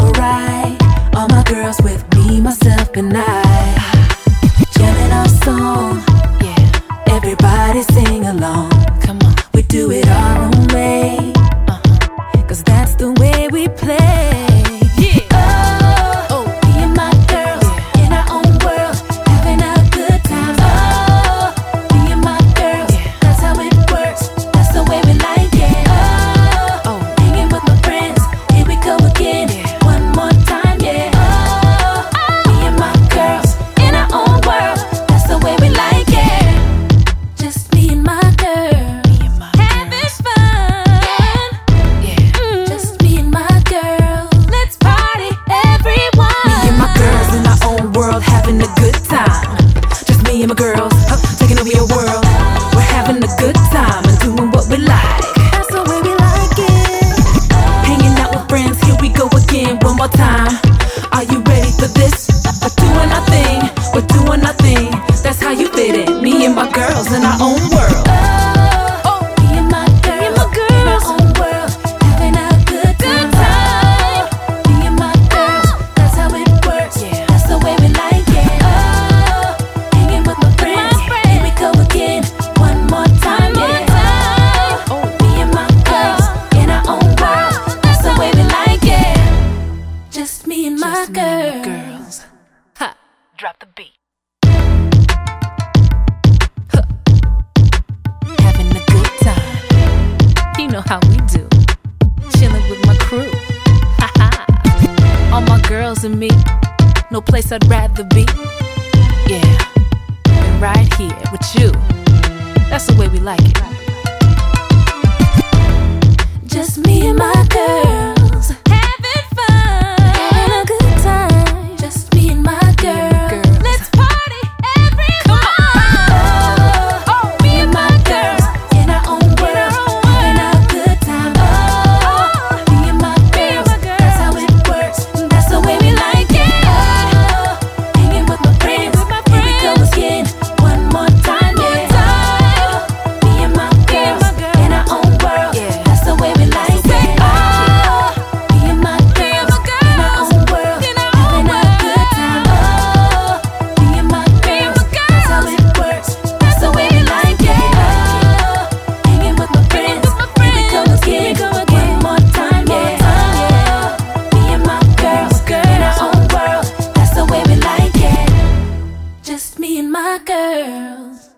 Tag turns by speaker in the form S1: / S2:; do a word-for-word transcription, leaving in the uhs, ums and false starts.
S1: alright. All my girls with me, myself, and I. Jamming our song, yeah. Everybody sing along. Come on, we do it our own way. Uh-huh. Cause that's the way we play. Me and my girls, huh, taking over your world. We're having a good time and doing what we like. That's the way we like it. Hanging out with friends, here we go again. One more time. Are you ready for this? We're doing our thing, we're doing our thing. That's how you fit in. Me and my girls in our own world. Me and my girls. girls. Ha. Drop the beat. Huh. Having a good time. You know how we do. Chilling with my crew. Ha ha. All my girls and me. No place I'd rather be. Yeah. And right here with you. That's the way we like it. Just me and my girls. Just me and my girls.